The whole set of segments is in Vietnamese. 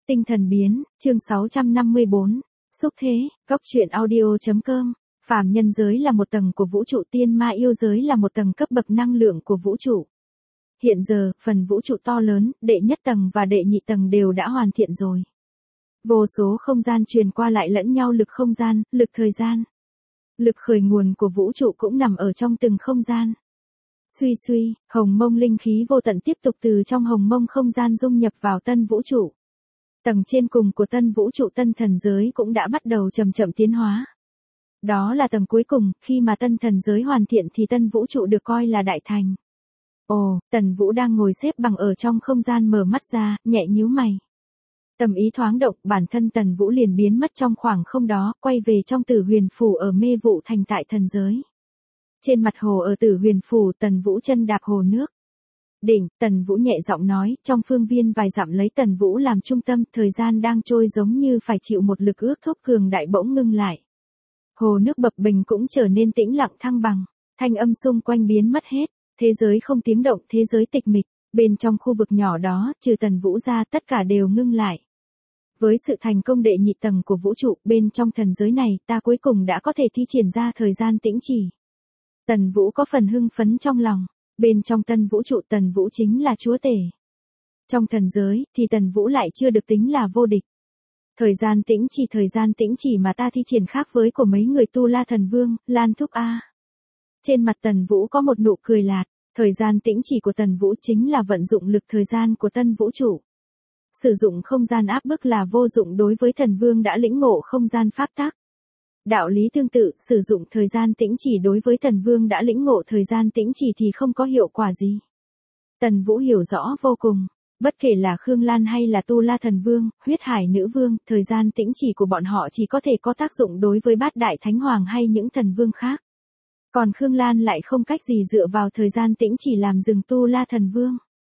Tinh thần biến, chương 654. Xúc thế, góc truyện audio.com. Phàm nhân giới là một tầng của vũ trụ, tiên ma yêu giới là một tầng cấp bậc năng lượng của vũ trụ. Hiện giờ, phần vũ trụ to lớn, đệ nhất tầng và đệ nhị tầng đều đã hoàn thiện rồi. Vô số không gian truyền qua lại lẫn nhau, lực không gian, lực thời gian. Lực khởi nguồn của vũ trụ cũng nằm ở trong từng không gian. Suy suy, hồng mông linh khí vô tận tiếp tục từ trong hồng mông không gian dung nhập vào tân vũ trụ. Tầng trên cùng của tân vũ trụ, tân thần giới cũng đã bắt đầu chậm chậm tiến hóa. Đó là tầng cuối cùng, khi mà tân thần giới hoàn thiện thì tân vũ trụ được coi là đại thành. Ồ, Tần Vũ đang ngồi xếp bằng ở trong không gian, mở mắt ra, nhẹ nhíu mày. Tâm ý thoáng động, bản thân Tần Vũ liền biến mất trong khoảng không đó, quay về trong Tử Huyền Phủ ở Mê Vụ Thành tại thần giới. Trên mặt hồ ở Tử Huyền Phủ, Tần Vũ chân đạp hồ nước. Đỉnh, Tần Vũ nhẹ giọng nói, trong phương viên vài dặm lấy Tần Vũ làm trung tâm, thời gian đang trôi giống như phải chịu một lực ước thúc cường đại bỗng ngưng lại. Hồ nước bập bềnh cũng trở nên tĩnh lặng thăng bằng, thanh âm xung quanh biến mất hết, thế giới không tiếng động, thế giới tịch mịch, bên trong khu vực nhỏ đó, trừ Tần Vũ ra tất cả đều ngưng lại. Với sự thành công đệ nhị tầng của vũ trụ, bên trong thần giới này, ta cuối cùng đã có thể thi triển ra thời gian tĩnh chỉ. Tần Vũ có phần hưng phấn trong lòng. Bên trong tân vũ trụ, Tần Vũ chính là chúa tể. Trong thần giới, thì Tần Vũ lại chưa được tính là vô địch. Thời gian tĩnh chỉ mà ta thi triển khác với của mấy người Tu La Thần Vương, Lan Thúc A. Trên mặt Tần Vũ có một nụ cười lạt, thời gian tĩnh chỉ của Tần Vũ chính là vận dụng lực thời gian của tân vũ trụ. Sử dụng không gian áp bức là vô dụng đối với thần vương đã lĩnh ngộ không gian pháp tắc. Đạo lý tương tự, sử dụng thời gian tĩnh chỉ đối với thần vương đã lĩnh ngộ thời gian tĩnh chỉ thì không có hiệu quả gì. Tần Vũ hiểu rõ vô cùng, bất kể là Khương Lan hay là Tu La Thần Vương, Huyết Hải Nữ Vương, thời gian tĩnh chỉ của bọn họ chỉ có thể có tác dụng đối với Bát Đại Thánh Hoàng hay những thần vương khác. Còn Khương Lan lại không cách gì dựa vào thời gian tĩnh chỉ làm dừng Tu La Thần Vương.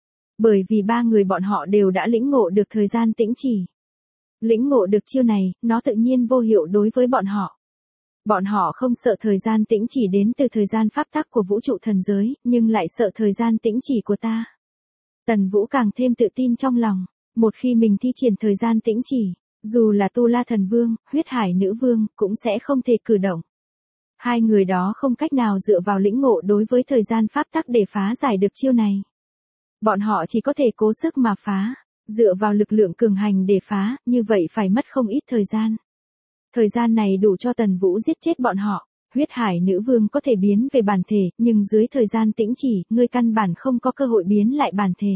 Bởi vì ba người bọn họ đều đã lĩnh ngộ được thời gian tĩnh chỉ. Lĩnh ngộ được chiêu này, nó tự nhiên vô hiệu đối với bọn họ. Bọn họ không sợ thời gian tĩnh chỉ đến từ thời gian pháp tắc của vũ trụ thần giới, nhưng lại sợ thời gian tĩnh chỉ của ta. Tần Vũ càng thêm tự tin trong lòng, một khi mình thi triển thời gian tĩnh chỉ, dù là Tu La Thần Vương, Huyết Hải Nữ Vương, cũng sẽ không thể cử động. Hai người đó không cách nào dựa vào lĩnh ngộ đối với thời gian pháp tắc để phá giải được chiêu này. Bọn họ chỉ có thể cố sức mà phá, dựa vào lực lượng cường hành để phá, như vậy phải mất không ít thời gian. Thời gian này đủ cho Tần Vũ giết chết bọn họ. Huyết Hải Nữ Vương có thể biến về bản thể, nhưng dưới thời gian tĩnh chỉ, ngươi căn bản không có cơ hội biến lại bản thể.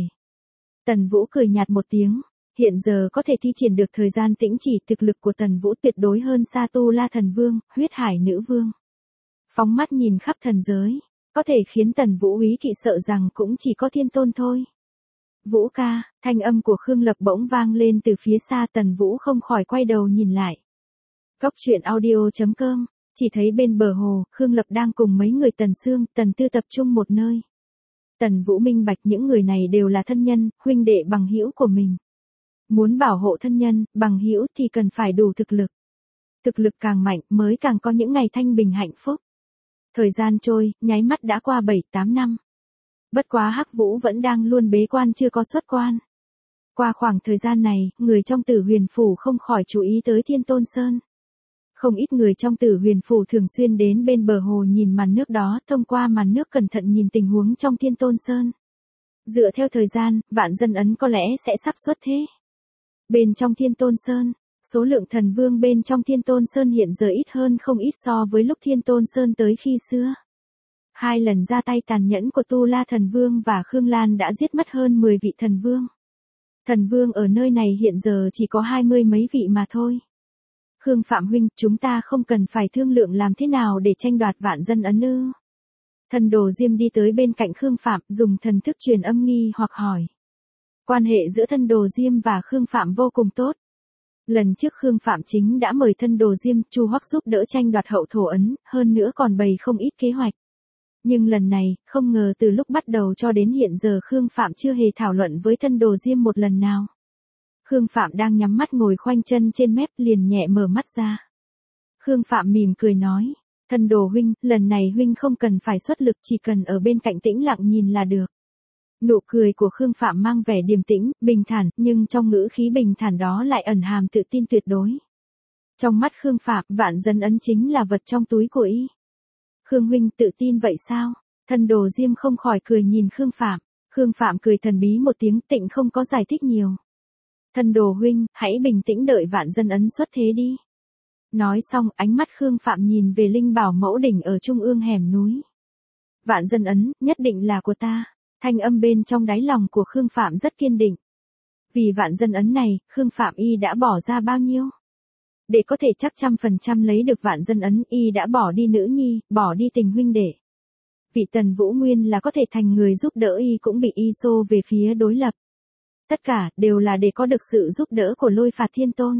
Tần Vũ cười nhạt một tiếng, hiện giờ có thể thi triển được thời gian tĩnh chỉ, thực lực của Tần Vũ tuyệt đối hơn xa Tu La Thần Vương, Huyết Hải Nữ Vương. Phóng mắt nhìn khắp thần giới, có thể khiến Tần Vũ úy kỵ sợ rằng cũng chỉ có Thiên Tôn thôi. Vũ ca, thanh âm của Khương Lập bỗng vang lên từ phía xa, Tần Vũ không khỏi quay đầu nhìn lại. Góc truyện audio.com, chỉ thấy bên bờ hồ, Khương Lập đang cùng mấy người Tần Sương, Tần Tư tập trung một nơi. Tần Vũ minh bạch những người này đều là thân nhân, huynh đệ bằng hữu của mình. Muốn bảo hộ thân nhân, bằng hữu thì cần phải đủ thực lực. Thực lực càng mạnh mới càng có những ngày thanh bình hạnh phúc. Thời gian trôi, nháy mắt đã qua 7-8 năm. Bất quá Hắc Vũ vẫn đang luôn bế quan chưa có xuất quan. Qua khoảng thời gian này, người trong Tử Huyền Phủ không khỏi chú ý tới Thiên Tôn Sơn. Không ít người trong Tử Huyền Phủ thường xuyên đến bên bờ hồ nhìn màn nước đó, thông qua màn nước cẩn thận nhìn tình huống trong Thiên Tôn Sơn. Dựa theo thời gian, Vạn Dân Ấn có lẽ sẽ sắp xuất thế. Bên trong Thiên Tôn Sơn, số lượng thần vương bên trong Thiên Tôn Sơn hiện giờ ít hơn không ít so với lúc Thiên Tôn Sơn tới khi xưa. 2 lần ra tay tàn nhẫn của Tu La Thần Vương và Khương Lan đã giết mất hơn 10 vị thần vương. Thần vương ở nơi này hiện giờ chỉ có 20 mấy vị mà thôi. Khương Phạm huynh, chúng ta không cần phải thương lượng làm thế nào để tranh đoạt Vạn Dân Ấn ư? Thần Đồ Diêm đi tới bên cạnh Khương Phạm, dùng thần thức truyền âm nghi hoặc hỏi. Quan hệ giữa Thần Đồ Diêm và Khương Phạm vô cùng tốt. Lần trước Khương Phạm chính đã mời Thần Đồ Diêm, Chu Hoắc giúp đỡ tranh đoạt Hậu Thổ Ấn, hơn nữa còn bày không ít kế hoạch. Nhưng lần này, không ngờ từ lúc bắt đầu cho đến hiện giờ Khương Phạm chưa hề thảo luận với Thần Đồ Diêm một lần nào. Khương Phạm đang nhắm mắt ngồi khoanh chân trên mép, liền nhẹ mở mắt ra. Khương Phạm mỉm cười nói, Thần Đồ huynh, lần này huynh không cần phải xuất lực, chỉ cần ở bên cạnh tĩnh lặng nhìn là được. Nụ cười của Khương Phạm mang vẻ điềm tĩnh, bình thản, nhưng trong ngữ khí bình thản đó lại ẩn hàm tự tin tuyệt đối. Trong mắt Khương Phạm, Vạn Dân Ấn chính là vật trong túi của y. Khương huynh tự tin vậy sao? Thân Đồ Diêm không khỏi cười nhìn Khương Phạm. Khương Phạm cười thần bí một tiếng, tịnh không có giải thích nhiều. Thân Đồ huynh, hãy bình tĩnh đợi Vạn Dân Ấn xuất thế đi. Nói xong, ánh mắt Khương Phạm nhìn về Linh Bảo Mẫu Đỉnh ở trung ương hẻm núi. Vạn Dân Ấn, nhất định là của ta. Thanh âm bên trong đáy lòng của Khương Phạm rất kiên định. Vì Vạn Dân Ấn này, Khương Phạm y đã bỏ ra bao nhiêu? Để có thể chắc 100% lấy được Vạn Dân Ấn, y đã bỏ đi nữ nhi, bỏ đi tình huynh đệ. Vị Tần Vũ Nguyên là có thể thành người giúp đỡ y cũng bị y xô về phía đối lập. Tất cả đều là để có được sự giúp đỡ của Lôi Phạt Thiên Tôn.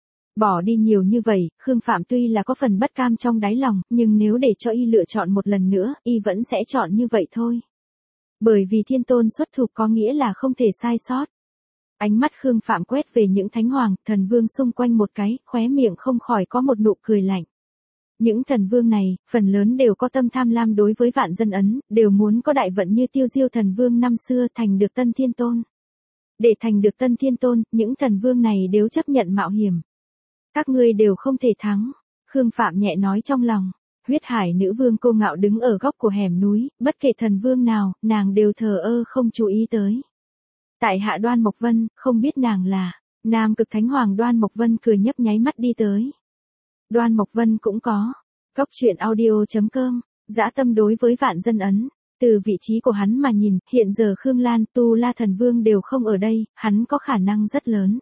Bỏ đi nhiều như vậy, Khương Phạm tuy là có phần bất cam trong đáy lòng, nhưng nếu để cho y lựa chọn một lần nữa, y vẫn sẽ chọn như vậy thôi. Bởi vì Thiên Tôn xuất thủ có nghĩa là không thể sai sót. Ánh mắt Khương Phạm quét về những thánh hoàng, thần vương xung quanh một cái, khóe miệng không khỏi có một nụ cười lạnh. Những thần vương này, phần lớn đều có tâm tham lam đối với Vạn Dân Ấn, đều muốn có đại vận như Tiêu Diêu thần vương năm xưa thành được Tân Thiên Tôn. Để thành được Tân Thiên Tôn, những thần vương này đều chấp nhận mạo hiểm. Các ngươi đều không thể thắng. Khương Phạm nhẹ nói trong lòng. Huyết Hải nữ vương Cô Ngạo đứng ở góc của hẻm núi, bất kể thần vương nào, nàng đều thờ ơ không chú ý tới. Tại hạ Đoan Mộc Vân, không biết nàng là. Nam Cực Thánh Hoàng Đoan Mộc Vân cười nhấp nháy mắt đi tới. Đoan Mộc Vân cũng có. Cốc truyện audio.com, dã tâm đối với Vạn Dân Ấn. Từ vị trí của hắn mà nhìn, hiện giờ Khương Lan, Tu La thần vương đều không ở đây, hắn có khả năng rất lớn.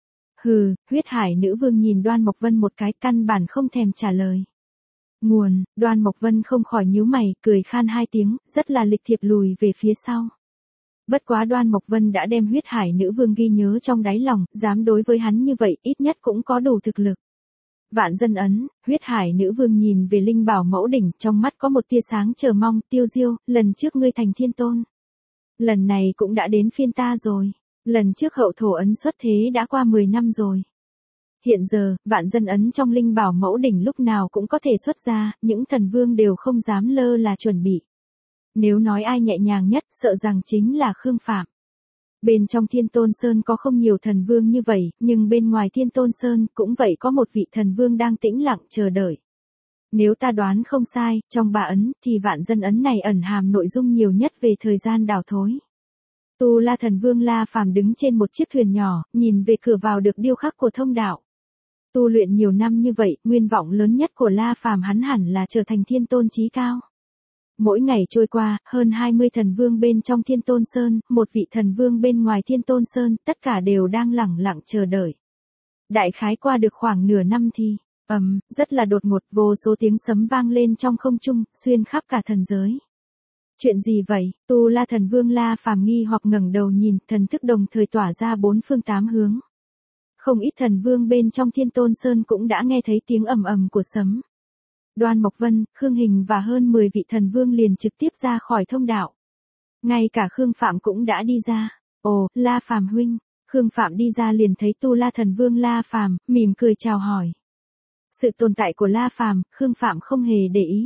Hừ, Huyết Hải nữ vương nhìn Đoan Mộc Vân một cái, căn bản không thèm trả lời. Nguồn, Đoan Mộc Vân không khỏi nhíu mày, cười khan hai tiếng, rất là lịch thiệp lùi về phía sau. Bất quá Đoan Mộc Vân đã đem Huyết Hải nữ vương ghi nhớ trong đáy lòng, dám đối với hắn như vậy, ít nhất cũng có đủ thực lực. Vạn Dân Ấn, Huyết Hải nữ vương nhìn về Linh Bảo Mẫu Đỉnh, trong mắt có một tia sáng chờ mong. Tiêu Diêu, lần trước ngươi thành Thiên Tôn. Lần này cũng đã đến phiên ta rồi. Lần trước Hậu Thổ Ấn xuất thế đã qua 10 năm rồi. Hiện giờ, Vạn Dân Ấn trong Linh Bảo Mẫu Đỉnh lúc nào cũng có thể xuất ra, những thần vương đều không dám lơ là chuẩn bị. Nếu nói ai nhẹ nhàng nhất, sợ rằng chính là Khương Phạm. Bên trong Thiên Tôn Sơn có không nhiều thần vương như vậy, nhưng bên ngoài Thiên Tôn Sơn cũng vậy có một vị thần vương đang tĩnh lặng chờ đợi. Nếu ta đoán không sai, trong 3 ấn thì Vạn Dân Ấn này ẩn hàm nội dung nhiều nhất về thời gian đào thối. Tu La thần vương La Phàm đứng trên một chiếc thuyền nhỏ, nhìn về cửa vào được điêu khắc của thông đạo. Tu luyện nhiều năm như vậy, nguyên vọng lớn nhất của La Phàm hắn hẳn là trở thành Thiên Tôn chí cao. Mỗi ngày trôi qua, hơn 20 thần vương bên trong Thiên Tôn Sơn, một vị thần vương bên ngoài Thiên Tôn Sơn, tất cả đều đang lẳng lặng chờ đợi. Đại khái qua được khoảng nửa năm thì, rất là đột ngột, vô số tiếng sấm vang lên trong không trung, xuyên khắp cả thần giới. Chuyện gì vậy? Tu La thần vương La Phàm nghi hoặc ngẩng đầu nhìn, thần thức đồng thời tỏa ra 4 phương 8 hướng. Không ít thần vương bên trong Thiên Tôn Sơn cũng đã nghe thấy tiếng ầm ầm của sấm. Đoan Mộc Vân, Khương Hình và hơn 10 vị thần vương liền trực tiếp ra khỏi thông đạo. Ngay cả Khương Phạm cũng đã đi ra. Ồ, La Phàm huynh. Khương Phạm đi ra liền thấy Tu La thần vương La Phàm, mỉm cười chào hỏi. Sự tồn tại của La Phàm, Khương Phạm không hề để ý.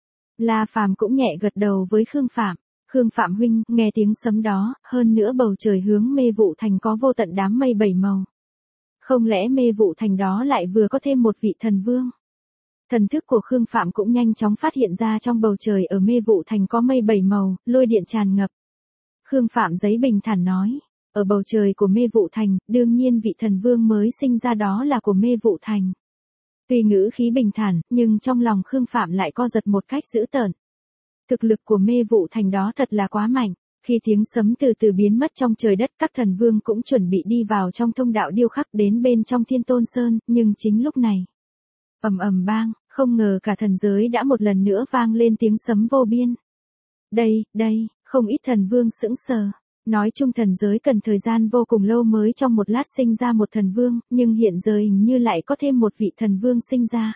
La Phàm cũng nhẹ gật đầu với Khương Phạm. Khương Phạm huynh, nghe tiếng sấm đó, hơn nữa bầu trời hướng Mê Vụ Thành có vô tận đám mây 7 màu. Không lẽ Mê Vụ Thành đó lại vừa có thêm một vị thần vương? Thần thức của Khương Phạm cũng nhanh chóng phát hiện ra trong bầu trời ở Mê Vụ Thành có mây 7 màu, lôi điện tràn ngập. Khương Phạm giấy bình thản nói, ở bầu trời của Mê Vụ Thành, đương nhiên vị thần vương mới sinh ra đó là của Mê Vụ Thành. Tuy ngữ khí bình thản, nhưng trong lòng Khương Phạm lại co giật một cách dữ tợn. Thực lực của Mê Vụ Thành đó thật là quá mạnh. Khi tiếng sấm từ từ biến mất trong trời đất, các thần vương cũng chuẩn bị đi vào trong thông đạo điêu khắc đến bên trong Thiên Tôn Sơn, nhưng chính lúc này. Ầm ầm bang, không ngờ cả thần giới đã một lần nữa vang lên tiếng sấm vô biên. Đây, không ít thần vương sững sờ. Nói chung thần giới cần thời gian vô cùng lâu mới trong một lát sinh ra một thần vương, nhưng hiện giờ hình như lại có thêm một vị thần vương sinh ra.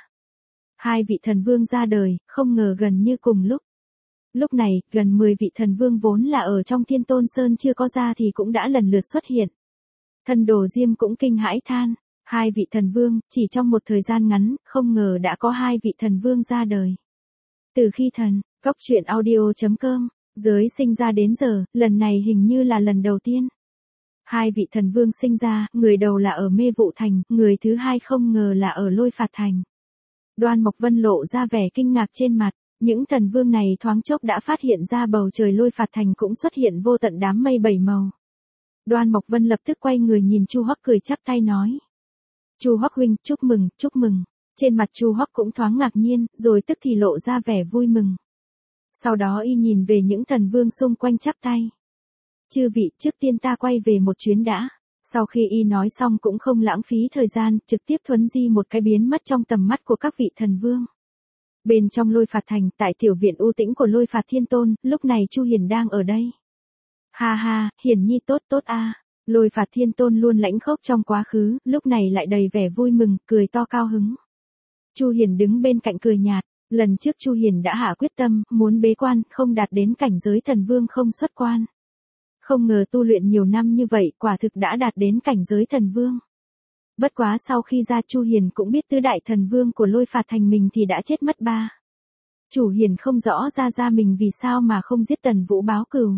2 vị thần vương ra đời, không ngờ gần như cùng lúc. Lúc này, gần 10 vị thần vương vốn là ở trong Thiên Tôn Sơn chưa có ra thì cũng đã lần lượt xuất hiện. Thần Đồ Diêm cũng kinh hãi than, 2 vị thần vương, chỉ trong một thời gian ngắn, không ngờ đã có 2 vị thần vương ra đời. Từ khi Cốc truyện audio.com Giới sinh ra đến giờ, lần này hình như là lần đầu tiên. Hai vị thần vương sinh ra, người đầu là ở Mê Vụ Thành, người thứ hai không ngờ là ở Lôi Phạt Thành. Đoan Mộc Vân lộ ra vẻ kinh ngạc trên mặt, những thần vương này thoáng chốc đã phát hiện ra bầu trời Lôi Phạt Thành cũng xuất hiện vô tận đám mây bảy màu. Đoan Mộc Vân lập tức quay người nhìn Chu Hoắc cười chắp tay nói. Chu Hoắc huynh, chúc mừng, chúc mừng. Trên mặt Chu Hoắc cũng thoáng ngạc nhiên, rồi tức thì lộ ra vẻ vui mừng. Sau đó y nhìn về những thần vương xung quanh chắp tay. Chư vị, trước tiên ta quay về một chuyến đã. Sau khi y nói xong cũng không lãng phí thời gian, trực tiếp thuấn di một cái biến mất trong tầm mắt của các vị thần vương. Bên trong Lôi Phạt Thành, tại tiểu viện u tĩnh của Lôi Phạt Thiên Tôn, lúc này Chu Hiền đang ở đây. Ha ha, Hiền nhi tốt tốt a. Lôi Phạt Thiên Tôn luôn lãnh khốc trong quá khứ, lúc này lại đầy vẻ vui mừng, cười to cao hứng. Chu Hiền đứng bên cạnh cười nhạt, lần trước Chu Hiền đã hạ quyết tâm, muốn bế quan, không đạt đến cảnh giới thần vương không xuất quan. Không ngờ tu luyện nhiều năm như vậy, quả thực đã đạt đến cảnh giới thần vương. Bất quá sau khi ra Chu Hiền cũng biết tứ đại thần vương của Lôi Phạt Thành mình thì đã chết mất ba. Chu Hiền không rõ ra mình vì sao mà không giết Tần Vũ báo cừu.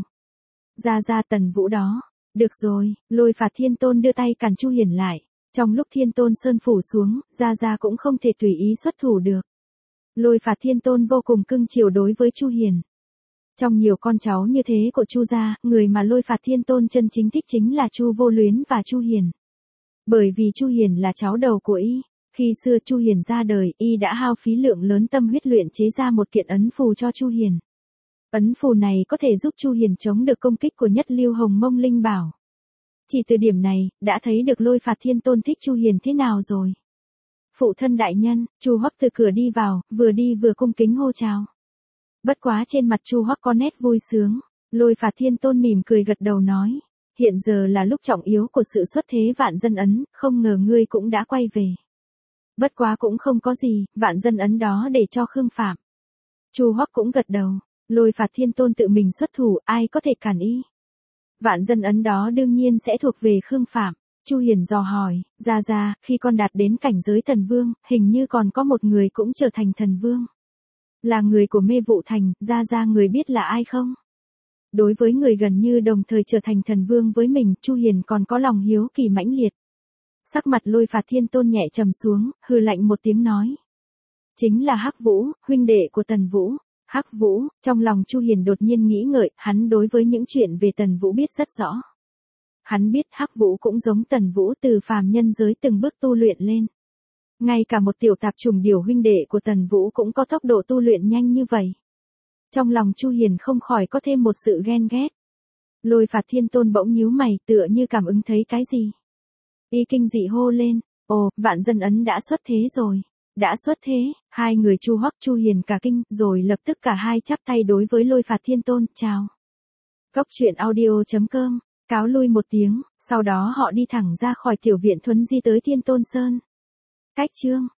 Ra Tần Vũ đó. Được rồi, Lôi Phạt Thiên Tôn đưa tay cản Chu Hiền lại. Trong lúc Thiên Tôn Sơn phủ xuống, ra cũng không thể tùy ý xuất thủ được. Lôi Phạt Thiên Tôn vô cùng cưng chiều đối với Chu Hiền. Trong nhiều con cháu như thế của Chu gia, người mà Lôi Phạt Thiên Tôn chân chính thích chính là Chu Vô Luyến và Chu Hiền. Bởi vì Chu Hiền là cháu đầu của y, khi xưa Chu Hiền ra đời, y đã hao phí lượng lớn tâm huyết luyện chế ra một kiện ấn phù cho Chu Hiền. Ấn phù này có thể giúp Chu Hiền chống được công kích của Nhất Lưu Hồng Mông Linh Bảo. Chỉ từ điểm này, đã thấy được Lôi Phạt Thiên Tôn thích Chu Hiền thế nào rồi. Phụ thân đại nhân, Chu Hoắc từ cửa đi vào, vừa đi vừa cung kính hô chào. Bất quá trên mặt Chu Hoắc có nét vui sướng, Lôi Phạt Thiên Tôn mỉm cười gật đầu nói, hiện giờ là lúc trọng yếu của sự xuất thế vạn dân ấn, không ngờ ngươi cũng đã quay về. Bất quá cũng không có gì, vạn dân ấn đó để cho Khương Phạm. Chu Hoắc cũng gật đầu, Lôi Phạt Thiên Tôn tự mình xuất thủ, ai có thể cản y. Vạn dân ấn đó đương nhiên sẽ thuộc về Khương Phạm. Chu Hiền dò hỏi, ra, khi con đạt đến cảnh giới thần vương, hình như còn có một người cũng trở thành thần vương. Là người của Mê Vụ Thành, ra người biết là ai không? Đối với người gần như đồng thời trở thành thần vương với mình, Chu Hiền còn có lòng hiếu kỳ mãnh liệt. Sắc mặt Lôi Phạt Thiên Tôn nhẹ trầm xuống, hừ lạnh một tiếng nói. Chính là Hắc Vũ, huynh đệ của Tần Vũ. Hắc Vũ, trong lòng Chu Hiền đột nhiên nghĩ ngợi, hắn đối với những chuyện về Tần Vũ biết rất rõ. Hắn biết Hắc Vũ cũng giống Tần Vũ từ phàm nhân giới từng bước tu luyện lên. Ngay cả một tiểu tạp trùng điểu huynh đệ của Tần Vũ cũng có tốc độ tu luyện nhanh như vậy. Trong lòng Chu Hiền không khỏi có thêm một sự ghen ghét. Lôi Phạt Thiên Tôn bỗng nhíu mày, tựa như cảm ứng thấy cái gì. Y kinh dị hô lên, ồ, vạn dân ấn đã xuất thế rồi. Đã xuất thế, hai người Chu Hoắc Chu Hiền cả kinh, rồi lập tức cả hai chắp tay đối với Lôi Phạt Thiên Tôn, chào. Góc truyện audio.com, cáo lui một tiếng, sau đó họ đi thẳng ra khỏi tiểu viện thuấn di tới Thiên Tôn Sơn. Cách chương